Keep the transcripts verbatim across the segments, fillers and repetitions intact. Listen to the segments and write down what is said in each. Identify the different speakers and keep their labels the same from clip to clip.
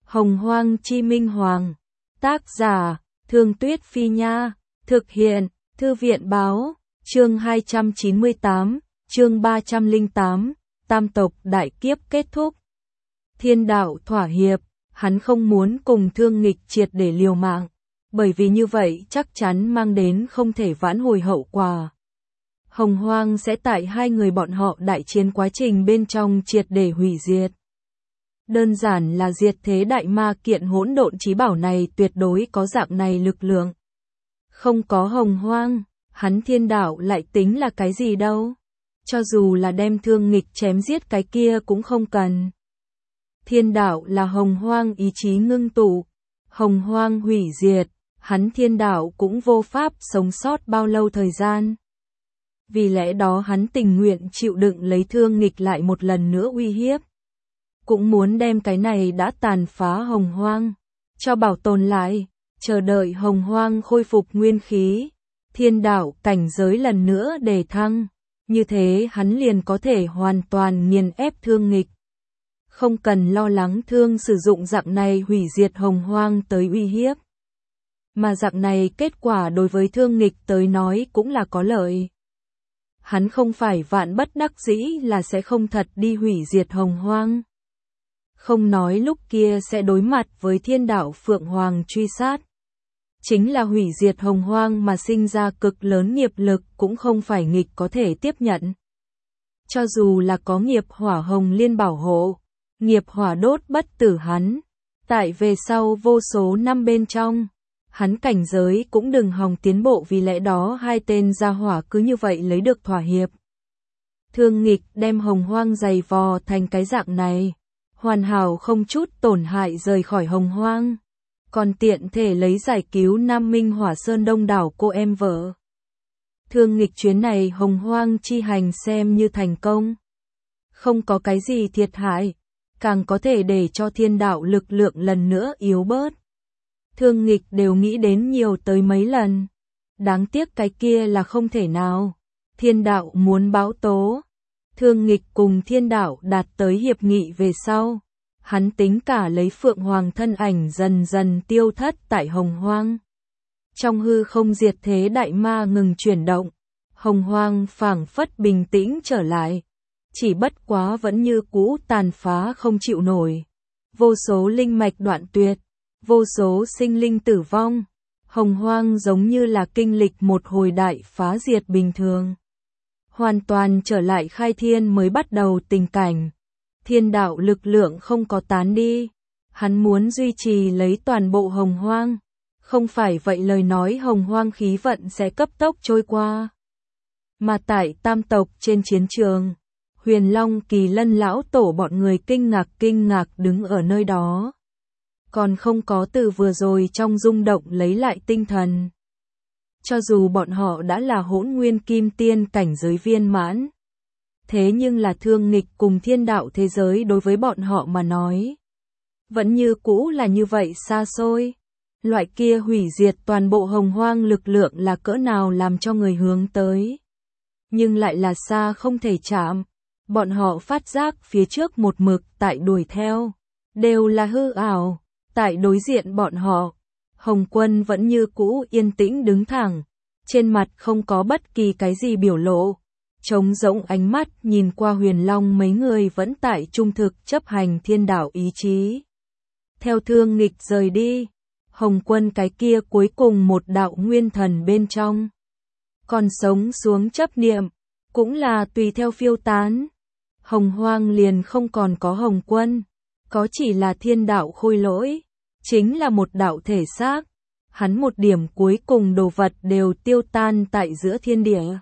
Speaker 1: Hồng Hoang Chi Minh Hoàng. Tác giả, Thương Tuyết Phi Nha. Thực hiện, Thư viện Báo. Chương hai trăm chín mươi tám, chương ba trăm lẻ tám, Tam tộc đại kiếp kết thúc. Thiên đạo thỏa hiệp, hắn không muốn cùng Thương Nghịch triệt để liều mạng, bởi vì như vậy chắc chắn mang đến không thể vãn hồi hậu quả. Hồng Hoang sẽ tại hai người bọn họ đại chiến quá trình bên trong triệt để hủy diệt. Đơn giản là diệt thế đại ma kiện hỗn độn chí bảo này tuyệt đối có dạng này lực lượng. Không có Hồng Hoang, hắn thiên đạo lại tính là cái gì đâu. Cho dù là đem Thương Nghịch chém giết cái kia cũng không cần. Thiên đạo là Hồng Hoang ý chí ngưng tụ. Hồng Hoang hủy diệt, hắn thiên đạo cũng vô pháp sống sót bao lâu thời gian. Vì lẽ đó hắn tình nguyện chịu đựng lấy Thương Nghịch lại một lần nữa uy hiếp. Cũng muốn đem cái này đã tàn phá Hồng Hoang, cho bảo tồn lại, chờ đợi Hồng Hoang khôi phục nguyên khí, thiên đạo cảnh giới lần nữa đề thăng, như thế hắn liền có thể hoàn toàn nghiền ép Thương Nghịch. Không cần lo lắng Thương sử dụng dạng này hủy diệt Hồng Hoang tới uy hiếp. Mà dạng này kết quả đối với Thương Nghịch tới nói cũng là có lợi. Hắn không phải vạn bất đắc dĩ là sẽ không thật đi hủy diệt Hồng Hoang. Không nói lúc kia sẽ đối mặt với thiên đạo Phượng Hoàng truy sát. Chính là hủy diệt Hồng Hoang mà sinh ra cực lớn nghiệp lực cũng không phải nghịch có thể tiếp nhận. Cho dù là có nghiệp hỏa hồng liên bảo hộ, nghiệp hỏa đốt bất tử hắn, tại về sau vô số năm bên trong, hắn cảnh giới cũng đừng hòng tiến bộ, vì lẽ đó hai tên gia hỏa cứ như vậy lấy được thỏa hiệp. Thương Nghịch đem Hồng Hoang giày vò thành cái dạng này, hoàn hảo không chút tổn hại rời khỏi Hồng Hoang, còn tiện thể lấy giải cứu Nam Minh Hỏa Sơn đông đảo cô em vợ. Thương Nghịch chuyến này Hồng Hoang chi hành xem như thành công. Không có cái gì thiệt hại, càng có thể để cho thiên đạo lực lượng lần nữa yếu bớt. Thương Nghịch đều nghĩ đến nhiều tới mấy lần. Đáng tiếc cái kia là không thể nào. Thiên đạo muốn báo tố. Thương Nghịch cùng thiên đạo đạt tới hiệp nghị về sau. Hắn tính cả lấy Phượng Hoàng thân ảnh dần dần tiêu thất tại Hồng Hoang. Trong hư không diệt thế đại ma ngừng chuyển động. Hồng Hoang phảng phất bình tĩnh trở lại. Chỉ bất quá vẫn như cũ tàn phá không chịu nổi. Vô số linh mạch đoạn tuyệt. Vô số sinh linh tử vong. Hồng Hoang giống như là kinh lịch một hồi đại phá diệt bình thường. Hoàn toàn trở lại khai thiên mới bắt đầu tình cảnh. Thiên đạo lực lượng không có tán đi. Hắn muốn duy trì lấy toàn bộ Hồng Hoang. Không phải vậy lời nói Hồng Hoang khí vận sẽ cấp tốc trôi qua. Mà tại tam tộc trên chiến trường, Huyền Long Kỳ Lân lão tổ bọn người kinh ngạc kinh ngạc đứng ở nơi đó. Còn không có từ vừa rồi trong rung động lấy lại tinh thần. Cho dù bọn họ đã là hỗn nguyên kim tiên cảnh giới viên mãn. Thế nhưng là Thương Nghịch cùng thiên đạo thế giới đối với bọn họ mà nói. Vẫn như cũ là như vậy xa xôi. Loại kia hủy diệt toàn bộ Hồng Hoang lực lượng là cỡ nào làm cho người hướng tới. Nhưng lại là xa không thể chạm. Bọn họ phát giác phía trước một mực tại đuổi theo. Đều là hư ảo. Tại đối diện bọn họ, Hồng Quân vẫn như cũ yên tĩnh đứng thẳng, trên mặt không có bất kỳ cái gì biểu lộ, trống rỗng ánh mắt nhìn qua Huyền Long mấy người vẫn tại trung thực chấp hành thiên đạo ý chí. Theo Thương Nghịch rời đi, Hồng Quân cái kia cuối cùng một đạo nguyên thần bên trong, còn sống xuống chấp niệm, cũng là tùy theo phiêu tán. Hồng Hoang liền không còn có Hồng Quân, có chỉ là thiên đạo khôi lỗi. Chính là một đạo thể xác, hắn một điểm cuối cùng đồ vật đều tiêu tan tại giữa thiên địa.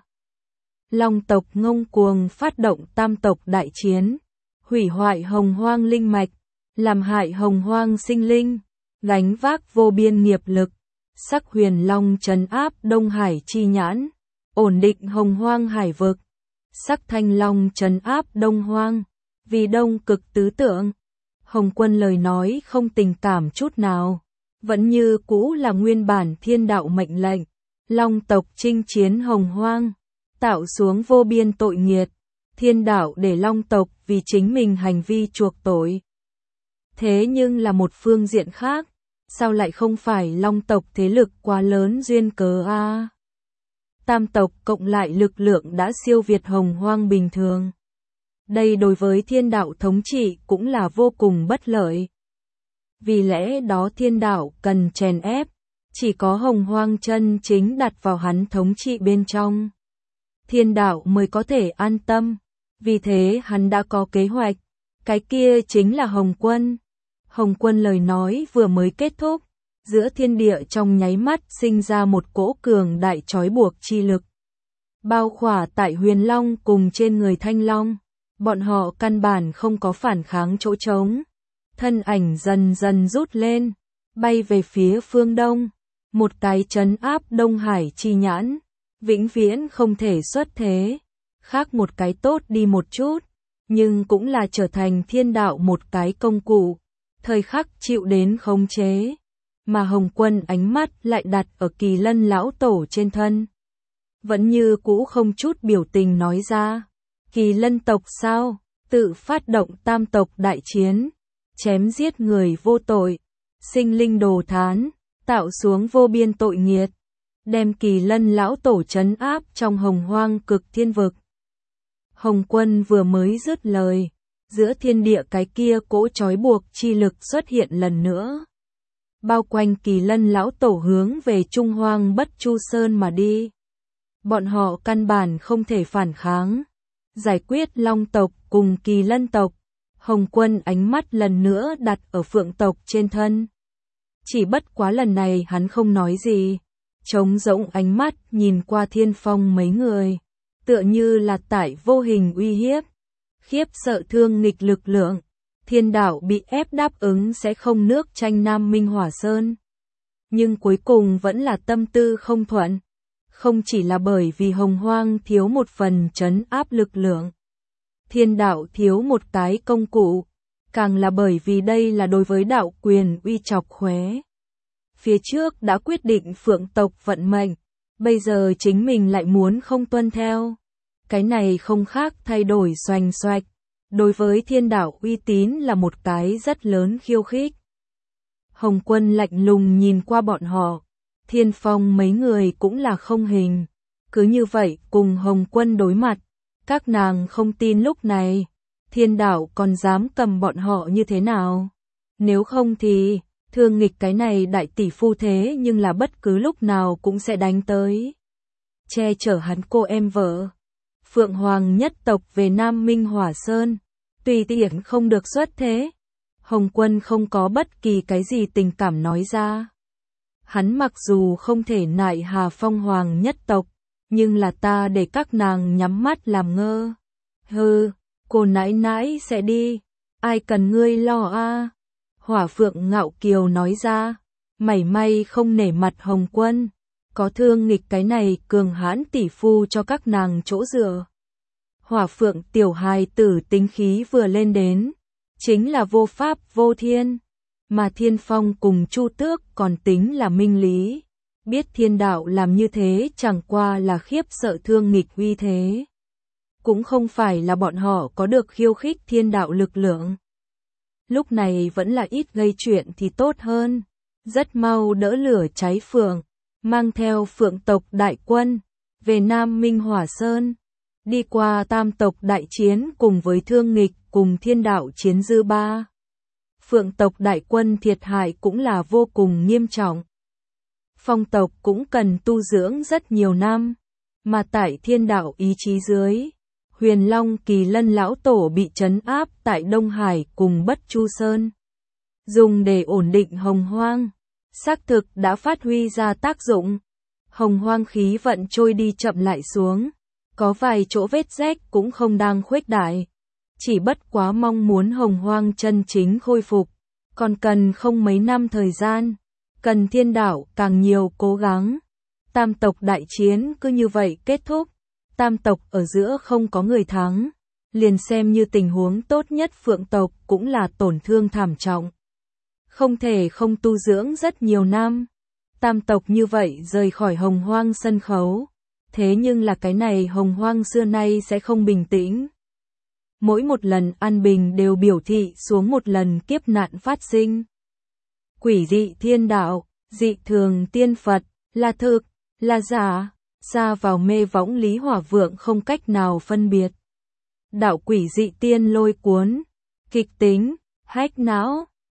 Speaker 1: Long tộc ngông cuồng phát động tam tộc đại chiến, hủy hoại Hồng Hoang linh mạch, làm hại Hồng Hoang sinh linh, gánh vác vô biên nghiệp lực, sắc Huyền Long trấn áp Đông Hải chi nhãn, ổn định Hồng Hoang hải vực, sắc Thanh Long trấn áp Đông Hoang, vì đông cực tứ tượng. Hồng Quân lời nói không tình cảm chút nào, vẫn như cũ là nguyên bản thiên đạo mệnh lệnh, Long tộc chinh chiến Hồng Hoang, tạo xuống vô biên tội nghiệt, thiên đạo để Long tộc vì chính mình hành vi chuộc tội. Thế nhưng là một phương diện khác, sao lại không phải Long tộc thế lực quá lớn duyên cớ a? À? Tam tộc cộng lại lực lượng đã siêu việt Hồng Hoang bình thường. Đây đối với thiên đạo thống trị cũng là vô cùng bất lợi. Vì lẽ đó thiên đạo cần chèn ép, chỉ có Hồng Hoang chân chính đặt vào hắn thống trị bên trong. Thiên đạo mới có thể an tâm, vì thế hắn đã có kế hoạch, cái kia chính là Hồng Quân. Hồng Quân lời nói vừa mới kết thúc, giữa thiên địa trong nháy mắt sinh ra một cỗ cường đại trói buộc chi lực. Bao khỏa tại Huyền Long cùng trên người Thanh Long, bọn họ căn bản không có phản kháng chỗ trống. Thân ảnh dần dần rút lên, bay về phía phương đông, một cái trấn áp Đông Hải chi nhãn, vĩnh viễn không thể xuất thế, khác một cái tốt đi một chút, nhưng cũng là trở thành thiên đạo một cái công cụ, thời khắc chịu đến khống chế, mà Hồng Quân ánh mắt lại đặt ở Kỳ Lân lão tổ trên thân. Vẫn như cũ không chút biểu tình nói ra, Kỳ Lân tộc sao, tự phát động tam tộc đại chiến, chém giết người vô tội, sinh linh đồ thán, tạo xuống vô biên tội nghiệt, đem Kỳ Lân lão tổ trấn áp trong Hồng Hoang cực thiên vực. Hồng Quân vừa mới dứt lời, giữa thiên địa cái kia cỗ trói buộc chi lực xuất hiện lần nữa. Bao quanh Kỳ Lân lão tổ hướng về Trung Hoang Bất Chu Sơn mà đi. Bọn họ căn bản không thể phản kháng. Giải quyết Long tộc cùng Kỳ Lân tộc, Hồng Quân ánh mắt lần nữa đặt ở Phượng tộc trên thân. Chỉ bất quá lần này hắn không nói gì, trống rỗng ánh mắt nhìn qua Thiên Phong mấy người, tựa như là tại vô hình uy hiếp, khiếp sợ thương nghịch lực lượng. Thiên đạo bị ép đáp ứng sẽ không nước tranh Nam Minh Hỏa Sơn. Nhưng cuối cùng vẫn là tâm tư không thuận. Không chỉ là bởi vì Hồng Hoang thiếu một phần trấn áp lực lượng, thiên đạo thiếu một cái công cụ, càng là bởi vì đây là đối với đạo quyền uy chọc khóe. Phía trước đã quyết định Phượng tộc vận mệnh, bây giờ chính mình lại muốn không tuân theo. Cái này không khác thay đổi xoành xoạch, đối với thiên đạo uy tín là một cái rất lớn khiêu khích. Hồng Quân lạnh lùng nhìn qua bọn họ, Thiên Phong mấy người cũng là không hình, cứ như vậy cùng Hồng Quân đối mặt, các nàng không tin lúc này, thiên đạo còn dám cầm bọn họ như thế nào. Nếu không thì, thương nghịch cái này đại tỷ phu thế nhưng là bất cứ lúc nào cũng sẽ đánh tới. Che chở hắn cô em vợ. Phượng Hoàng nhất tộc về Nam Minh Hỏa Sơn, tùy tiện không được xuất thế. Hồng Quân không có bất kỳ cái gì tình cảm nói ra. Hắn mặc dù không thể nại hà Phong Hoàng nhất tộc, nhưng là ta để các nàng nhắm mắt làm ngơ. Hừ, cô nãi nãi sẽ đi, ai cần ngươi lo a? Hỏa Phượng ngạo kiều nói ra, mảy may không nể mặt Hồng Quân, có thương nghịch cái này cường hãn tỷ phu cho các nàng chỗ dựa. Hỏa Phượng tiểu hài tử tính khí vừa lên đến, chính là vô pháp vô thiên, mà Thiên Phong cùng Chu Tước còn tính là minh lý, biết thiên đạo làm như thế chẳng qua là khiếp sợ thương nghịch uy thế. Cũng không phải là bọn họ có được khiêu khích thiên đạo lực lượng. Lúc này vẫn là ít gây chuyện thì tốt hơn, rất mau đỡ lửa cháy phượng, mang theo Phượng tộc đại quân, về Nam Minh Hỏa Sơn, đi qua tam tộc đại chiến cùng với thương nghịch cùng thiên đạo chiến dư ba. Phượng tộc đại quân thiệt hại cũng là vô cùng nghiêm trọng. Phong tộc cũng cần tu dưỡng rất nhiều năm, mà tại thiên đạo ý chí dưới, Huyền Long Kỳ Lân lão tổ bị trấn áp tại Đông Hải cùng Bất Chu Sơn. Dùng để ổn định Hồng Hoang, xác thực đã phát huy ra tác dụng. Hồng Hoang khí vận trôi đi chậm lại xuống, có vài chỗ vết rách cũng không đang khuếch đại. Chỉ bất quá mong muốn Hồng Hoang chân chính khôi phục, còn cần không mấy năm thời gian, cần thiên đạo càng nhiều cố gắng. Tam tộc đại chiến cứ như vậy kết thúc, tam tộc ở giữa không có người thắng, liền xem như tình huống tốt nhất Phượng tộc cũng là tổn thương thảm trọng. Không thể không tu dưỡng rất nhiều năm, tam tộc như vậy rời khỏi Hồng Hoang sân khấu, thế nhưng là cái này Hồng Hoang xưa nay sẽ không bình tĩnh. mỗi một lần an bình đều biểu thị xuống một lần kiếp nạn phát sinh. Quỷ dị thiên đạo, dị thường tiên Phật, là thực, là giả, xa vào mê võng Lý Hỏa Vượng không cách nào phân biệt. Đạo quỷ dị tiên lôi cuốn, kịch tính, hách não.